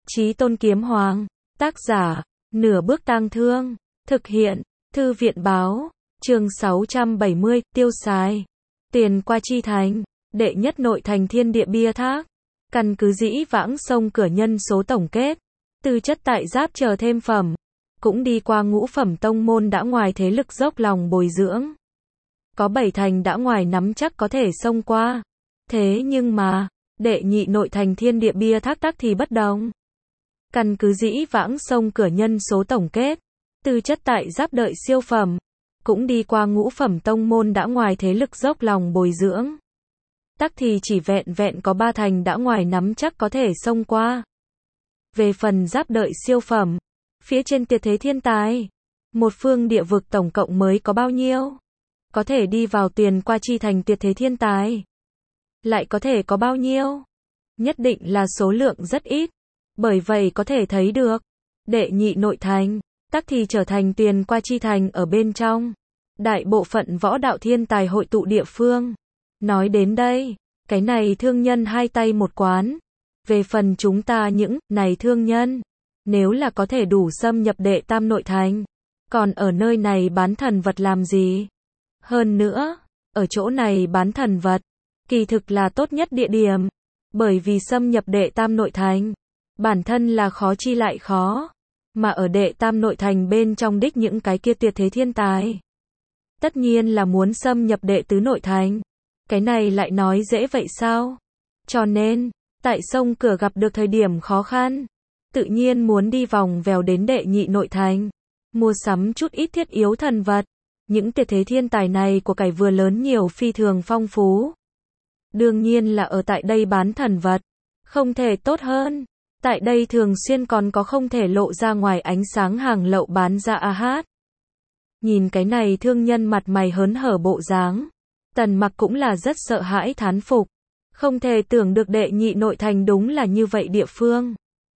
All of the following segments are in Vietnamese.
Chí Tôn Kiếm Hoàng, tác giả, Nửa Bước Tang Thương, thực hiện, Thư viện báo, chương 670, tiêu xài, tiền qua chi thành, đệ nhất nội thành thiên địa bia thác, căn cứ dĩ vãng sông cửa nhân số tổng kết, tư chất tại giáp chờ thêm phẩm, cũng đi qua ngũ phẩm tông môn đã ngoài thế lực dốc lòng bồi dưỡng. Có 7 thành đã ngoài nắm chắc có thể xông qua. Thế nhưng mà, đệ nhị nội thành thiên địa bia thác tắc thì bất đồng. Căn cứ dĩ vãng sông cửa nhân số tổng kết, tư chất tại giáp đợi siêu phẩm, cũng đi qua ngũ phẩm tông môn đã ngoài thế lực dốc lòng bồi dưỡng. Tắc thì chỉ vẹn vẹn có 3 thành đã ngoài nắm chắc có thể xông qua. Về phần giáp đợi siêu phẩm, phía trên tuyệt thế thiên tài, một phương địa vực tổng cộng mới có bao nhiêu? Có thể đi vào tiền qua chi thành tuyệt thế thiên tài. Lại có thể có bao nhiêu? Nhất định là số lượng rất ít. Bởi vậy có thể thấy được, đệ nhị nội thành, tắc thì trở thành tiền qua chi thành ở bên trong. Đại bộ phận võ đạo thiên tài hội tụ địa phương. Nói đến đây, cái này thương nhân hai tay một quán. Về phần chúng ta những này thương nhân, nếu là có thể đủ xâm nhập đệ tam nội thành, còn ở nơi này bán thần vật làm gì? Hơn nữa, ở chỗ này bán thần vật, kỳ thực là tốt nhất địa điểm, bởi vì xâm nhập đệ tam nội thành, bản thân là khó chi lại khó, mà ở đệ tam nội thành bên trong đích những cái kia tuyệt thế thiên tài. Tất nhiên là muốn xâm nhập đệ tứ nội thành, cái này lại nói dễ vậy sao? Cho nên, tại sông cửa gặp được thời điểm khó khăn, tự nhiên muốn đi vòng vèo đến đệ nhị nội thành, mua sắm chút ít thiết yếu thần vật. Những tuyệt thế thiên tài này của cải vừa lớn nhiều phi thường phong phú. Đương nhiên là ở tại đây bán thần vật, không thể tốt hơn. Tại đây thường xuyên còn có không thể lộ ra ngoài ánh sáng hàng lậu bán ra hát. Nhìn cái này thương nhân mặt mày hớn hở bộ dáng, Tần Mặc cũng là rất sợ hãi thán phục. Không thể tưởng được đệ nhị nội thành đúng là như vậy địa phương.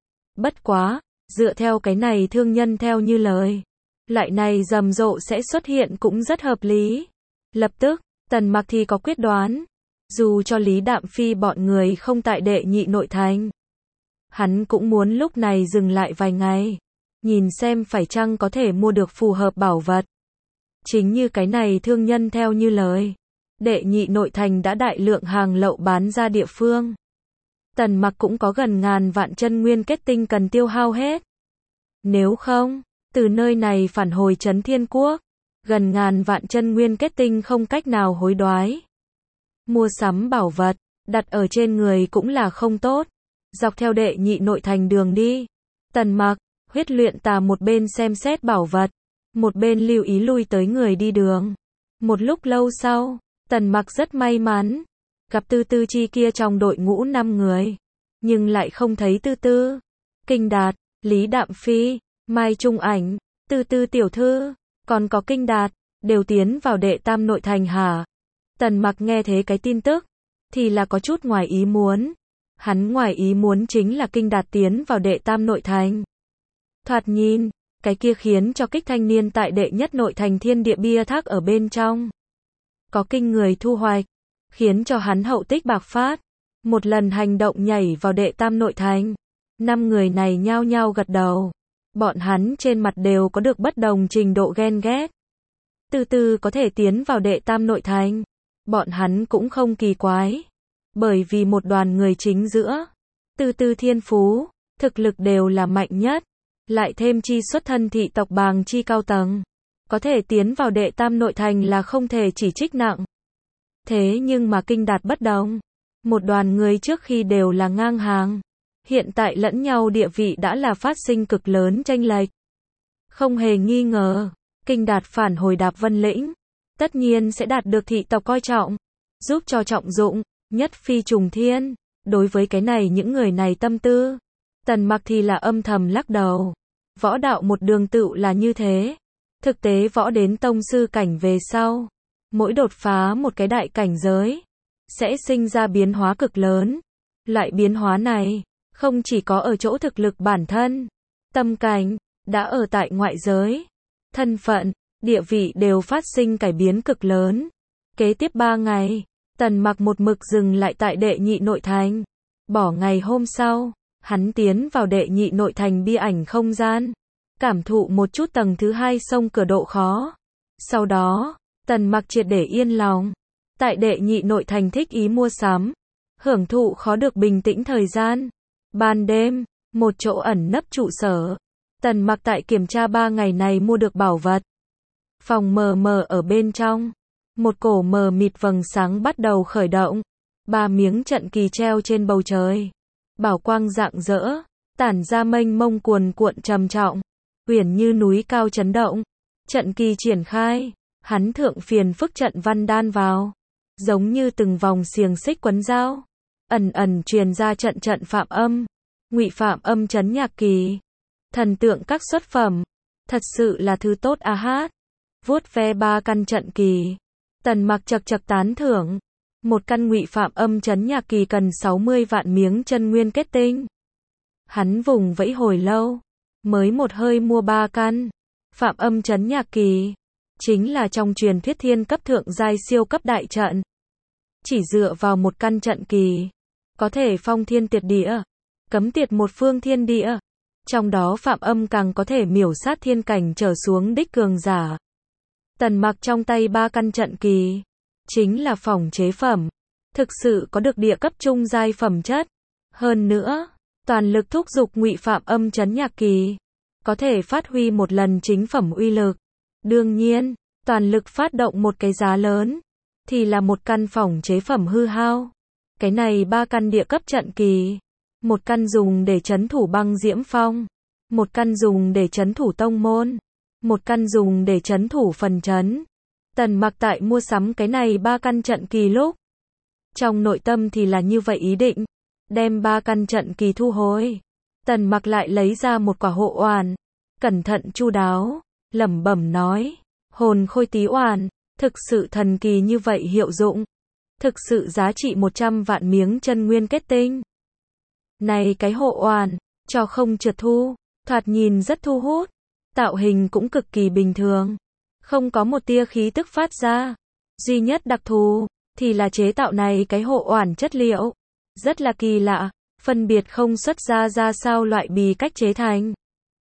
Bất quá, dựa theo cái này thương nhân theo như lời, lại này rầm rộ sẽ xuất hiện cũng rất hợp lý. Lập tức, Tần Mặc thì có quyết đoán. Dù cho Lý Đạm Phi bọn người không tại đệ nhị nội thành, hắn cũng muốn lúc này dừng lại vài ngày, nhìn xem phải chăng có thể mua được phù hợp bảo vật. Chính như cái này thương nhân theo như lời, đệ nhị nội thành đã đại lượng hàng lậu bán ra địa phương. Tần Mặc cũng có gần ngàn vạn chân nguyên kết tinh cần tiêu hao hết. Nếu không, từ nơi này phản hồi Trấn Thiên Quốc, gần ngàn vạn chân nguyên kết tinh không cách nào hối đoái. Mua sắm bảo vật, đặt ở trên người cũng là không tốt. Dọc theo đệ nhị nội thành đường đi, Tần Mặc, Huyết Luyện Tà một bên xem xét bảo vật, một bên lưu ý lui tới người đi đường. Một lúc lâu sau, Tần Mặc rất may mắn, gặp Tư Tư Chi kia trong đội ngũ 5 người, nhưng lại không thấy Tư Tư, Kinh Đạt, Lý Đạm Phi, Mai Trung Ảnh, Tư Tư tiểu thư, còn có Kinh Đạt, đều tiến vào đệ tam nội thành hả? Tần Mặc nghe thế cái tin tức, thì là có chút ngoài ý muốn. Hắn ngoài ý muốn chính là Kinh Đạt tiến vào đệ tam nội thành. Thoạt nhìn, cái kia khiến cho kích thanh niên tại đệ nhất nội thành thiên địa bia thác ở bên trong. Có kinh người thu hoạch, khiến cho hắn hậu tích bạc phát. Một lần hành động nhảy vào đệ tam nội thành. 5 người này nhao nhao gật đầu. Bọn hắn trên mặt đều có được bất đồng trình độ ghen ghét. Từ từ có thể tiến vào đệ tam nội thành. Bọn hắn cũng không kỳ quái. Bởi vì một đoàn người chính giữa, Tư Tư thiên phú, thực lực đều là mạnh nhất. Lại thêm chi xuất thân thị tộc bàng chi cao tầng. Có thể tiến vào đệ tam nội thành là không thể chỉ trích nặng. Thế nhưng mà Kinh Đạt bất đồng. Một đoàn người trước khi đều là ngang hàng. Hiện tại lẫn nhau địa vị đã là phát sinh cực lớn chênh lệch. Không hề nghi ngờ, Kinh Đạt phản hồi Đạp Vân Lĩnh, tất nhiên sẽ đạt được thị tộc coi trọng, giúp cho trọng dụng, nhất phi trùng thiên. Đối với cái này những người này tâm tư, Tần Mặc thì là âm thầm lắc đầu. Võ đạo một đường tựu là như thế. Thực tế võ đến tông sư cảnh về sau, mỗi đột phá một cái đại cảnh giới, sẽ sinh ra biến hóa cực lớn. Loại biến hóa này, không chỉ có ở chỗ thực lực bản thân, tâm cảnh, đã ở tại ngoại giới, thân phận, địa vị đều phát sinh cải biến cực lớn. Kế tiếp 3 ngày, Tần Mặc một mực dừng lại tại đệ nhị nội thành. Bỏ ngày hôm sau, Hắn tiến vào đệ nhị nội thành bia ảnh không gian, cảm thụ một chút tầng thứ hai sông cửa độ khó. Sau đó, Tần Mặc triệt để yên lòng. Tại đệ nhị nội thành thích ý mua sắm, hưởng thụ khó được bình tĩnh thời gian. Ban đêm, một chỗ ẩn nấp trụ sở. Tần Mặc tại kiểm tra 3 ngày này mua được bảo vật. Phòng mờ mờ ở bên trong. Một cổ mờ mịt vầng sáng bắt đầu khởi động. 3 miếng trận kỳ treo trên bầu trời. Bảo quang rạng rỡ, tản ra mênh mông cuồn cuộn trầm trọng. Uyển như núi cao chấn động. Trận kỳ triển khai, hắn thượng phiền phức trận văn đan vào. Giống như từng vòng xiềng xích quấn dao. Ẩn ẩn truyền ra trận trận phạm âm. Ngụy phạm âm chấn nhạc kỳ. Thần tượng các xuất phẩm. Thật sự là thứ tốt a hát. Vuốt ve 3 căn trận kỳ. Tần Mặc chật chật tán thưởng. Một căn ngụy phạm âm chấn nhạc kỳ cần 60 vạn miếng chân nguyên kết tinh. Hắn vùng vẫy hồi lâu, mới một hơi mua 3 căn. Phạm âm chấn nhạc kỳ, chính là trong truyền thuyết thiên cấp thượng giai siêu cấp đại trận. Chỉ dựa vào một căn trận kỳ, có thể phong thiên tiệt địa, cấm tiệt một phương thiên địa. Trong đó phạm âm càng có thể miểu sát thiên cảnh trở xuống đích cường giả. Tần Mặc trong tay 3 căn trận kỳ, chính là phỏng chế phẩm, thực sự có được địa cấp trung giai phẩm chất. Hơn nữa, toàn lực thúc giục ngụy phạm âm chấn nhạc kỳ, có thể phát huy một lần chính phẩm uy lực. Đương nhiên, toàn lực phát động một cái giá lớn, thì là một căn phỏng chế phẩm hư hao. Cái này 3 căn địa cấp trận kỳ, một căn dùng để trấn thủ băng diễm phong, một căn dùng để trấn thủ tông môn, một căn dùng để trấn thủ phần trấn. Tần Mặc tại mua sắm cái này 3 căn trận kỳ lúc, trong nội tâm thì là như vậy ý định, đem 3 căn trận kỳ thu hồi. Tần Mặc lại lấy ra một quả hộ oản, cẩn thận chu đáo, lẩm bẩm nói, hồn khôi tí oản, thực sự thần kỳ như vậy hiệu dụng, thực sự giá trị 100 vạn miếng chân nguyên kết tinh. Này cái hộ oản, cho không trượt thu, thoạt nhìn rất thu hút, tạo hình cũng cực kỳ bình thường, không có một tia khí tức phát ra. Duy nhất đặc thù thì là chế tạo này cái hộ oản chất liệu rất là kỳ lạ, phân biệt không xuất ra sao loại bì cách chế thành.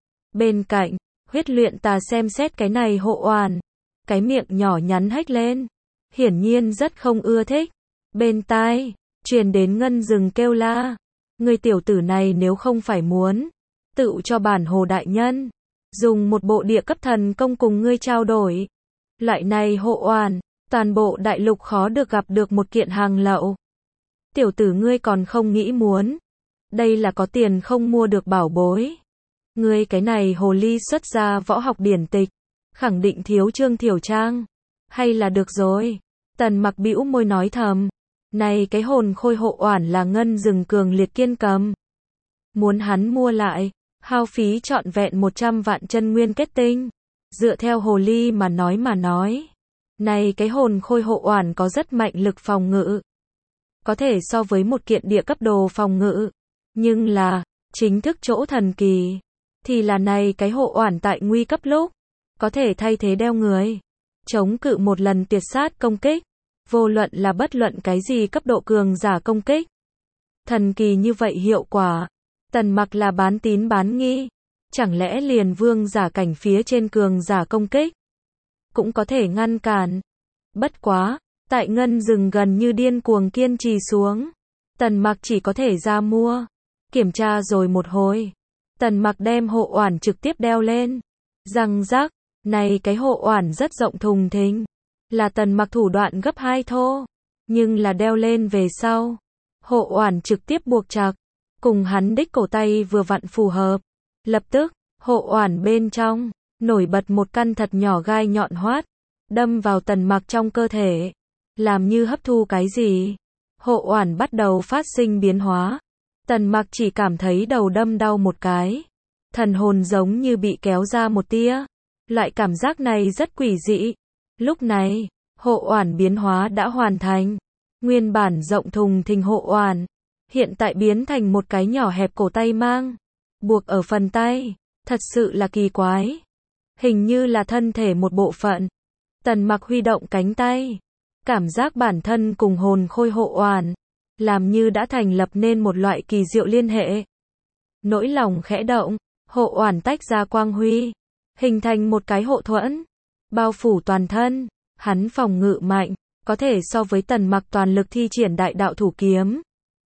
Bên cạnh, Huyết Luyện Tà xem xét cái này hộ oản, cái miệng nhỏ nhắn hếch lên, hiển nhiên rất không ưa thích. Bên tai truyền đến Ngân Dừng kêu la, người tiểu tử này nếu không phải muốn tự cho bản hồ đại nhân dùng một bộ địa cấp thần công cùng ngươi trao đổi, loại này hộ oản, toàn bộ đại lục khó được gặp được một kiện hàng lậu. Tiểu tử ngươi còn không nghĩ muốn, đây là có tiền không mua được bảo bối. Ngươi cái này hồ ly xuất ra võ học điển tịch, khẳng định thiếu Trương Thiểu Trang. Hay là được rồi. Tần Mặc bĩu môi nói thầm, này cái hồn khôi hộ oản là Ngân Dừng cường liệt kiên cầm. Muốn hắn mua lại, hao phí trọn vẹn 100 vạn chân nguyên kết tinh. Dựa theo hồ ly mà nói, này cái hồn khôi hộ oản có rất mạnh lực phòng ngự, có thể so với một kiện địa cấp đồ phòng ngự. Nhưng là, chính thức chỗ thần kỳ, thì là này cái hộ oản tại nguy cấp lúc, có thể thay thế đeo người, chống cự một lần tuyệt sát công kích, vô luận là bất luận cái gì cấp độ cường giả công kích. Thần kỳ như vậy hiệu quả, Tần Mặc là bán tín bán nghi, chẳng lẽ liền vương giả cảnh phía trên cường giả công kích cũng có thể ngăn cản. Bất quá, tại Ngân Dừng gần như điên cuồng kiên trì xuống, Tần Mặc chỉ có thể ra mua. Kiểm tra rồi một hồi, Tần Mặc đem hộ oản trực tiếp đeo lên. Răng rắc, này cái hộ oản rất rộng thùng thình, là Tần Mặc thủ đoạn gấp 2 thô, nhưng là đeo lên về sau, hộ oản trực tiếp buộc chặt, cùng hắn đích cổ tay vừa vặn phù hợp. Lập tức, hộ oản bên trong nổi bật một căn thật nhỏ gai nhọn hoắt, đâm vào Tần Mặc trong cơ thể, làm như hấp thu cái gì. Hộ oản bắt đầu phát sinh biến hóa. Tần Mặc chỉ cảm thấy đầu đâm đau một cái, thần hồn giống như bị kéo ra một tia. Loại cảm giác này rất quỷ dị. Lúc này, hộ oản biến hóa đã hoàn thành. Nguyên bản rộng thùng thình hộ oản, hiện tại biến thành một cái nhỏ hẹp cổ tay mang, buộc ở phần tay, thật sự là kỳ quái. Hình như là thân thể một bộ phận. Tần Mặc huy động cánh tay, cảm giác bản thân cùng hồn khôi hộ oản, làm như đã thành lập nên một loại kỳ diệu liên hệ. nỗi lòng khẽ động, hộ oản tách ra quang huy, hình thành một cái hộ thuẫn, bao phủ toàn thân, hắn phòng ngự mạnh, có thể so với Tần Mặc toàn lực thi triển đại đạo thủ kiếm.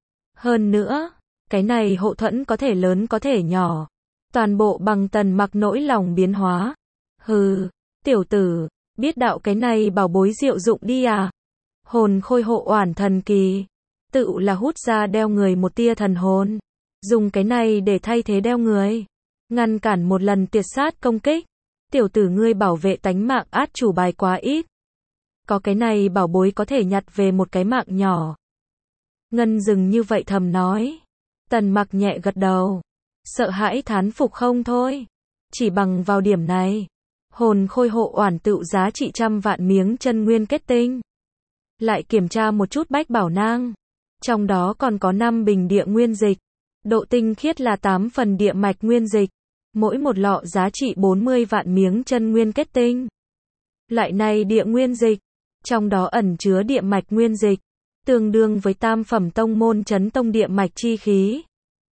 Hơn nữa, cái này hộ thuẫn có thể lớn có thể nhỏ, toàn bộ bằng Tần Mặc nỗi lòng biến hóa. Hừ, tiểu tử, biết đạo cái này bảo bối diệu dụng đi à? Hồn khôi hộ oản thần kỳ, tự là hút ra đeo người một tia thần hồn, dùng cái này để thay thế đeo người, ngăn cản một lần tiệt sát công kích. Tiểu tử ngươi bảo vệ tánh mạng át chủ bài quá ít. Có cái này bảo bối có thể nhặt về một cái mạng nhỏ. Ngân dừng như vậy thầm nói. Tần Mặc nhẹ gật đầu, sợ hãi thán phục không thôi. Chỉ bằng vào điểm này, hồn khôi hộ oản tựu giá trị 100 vạn miếng chân nguyên kết tinh. Lại kiểm tra một chút bách bảo nang, trong đó còn có 5 bình địa nguyên dịch, độ tinh khiết là 8 phần địa mạch nguyên dịch, mỗi một lọ giá trị 40 vạn miếng chân nguyên kết tinh. Loại này địa nguyên dịch, trong đó ẩn chứa địa mạch nguyên dịch, tương đương với tam phẩm tông môn chấn tông địa mạch chi khí.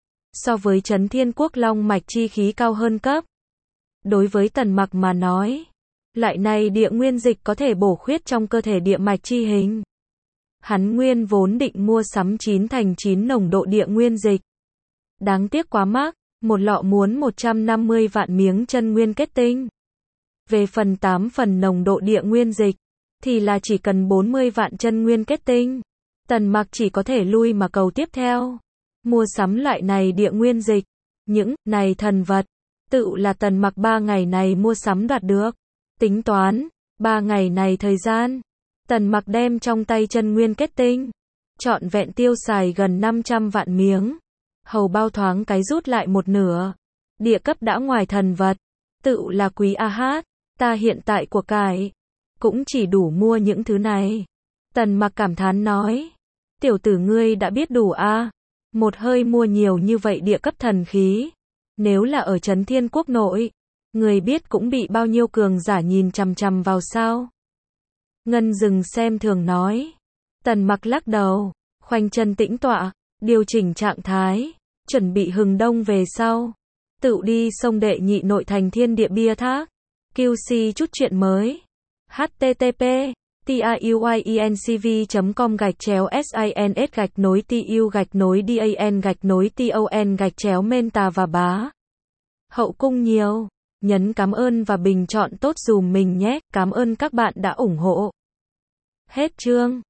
So với chấn thiên quốc long mạch chi khí cao hơn cấp. Đối với Tần Mặc mà nói, loại này địa nguyên dịch có thể bổ khuyết trong cơ thể địa mạch chi hình. Hắn nguyên vốn định mua sắm 9/9 nồng độ địa nguyên dịch. Đáng tiếc quá mắc, một lọ muốn 150 vạn miếng chân nguyên kết tinh. Về phần 8 phần nồng độ địa nguyên dịch, thì là chỉ cần 40 vạn chân nguyên kết tinh. Tần Mặc chỉ có thể lui mà cầu tiếp theo. Mua sắm loại này địa nguyên dịch. Những này thần vật, tự là Tần Mặc 3 ngày này mua sắm đoạt được. Tính toán, 3 ngày này thời gian, Tần Mặc đem trong tay chân nguyên kết tinh, trọn vẹn tiêu xài gần 500 vạn miếng. Hầu bao thoáng cái rút lại một nửa. Địa cấp đã ngoài thần vật, tự là quý a hát, ta hiện tại của cải cũng chỉ đủ mua những thứ này. Tần Mặc cảm thán nói, tiểu tử ngươi đã biết đủ a, một hơi mua nhiều như vậy địa cấp thần khí, nếu là ở Chấn Thiên Quốc nội, người biết cũng bị bao nhiêu cường giả nhìn chằm chằm vào sao? Ngân dừng xem thường nói. Tần Mặc lắc đầu, khoanh chân tĩnh tọa, điều chỉnh trạng thái, chuẩn bị hừng đông về sau, tự đi sông đệ nhị nội thành Thiên Địa Bia Thác. QC chút chuyện mới. http://tiuincv.com/sins-tu-dan-ton-menta và bá. Hậu cung nhiều. Nhấn cảm ơn và bình chọn tốt dùm mình nhé. Cảm ơn các bạn đã ủng hộ. Hết chương.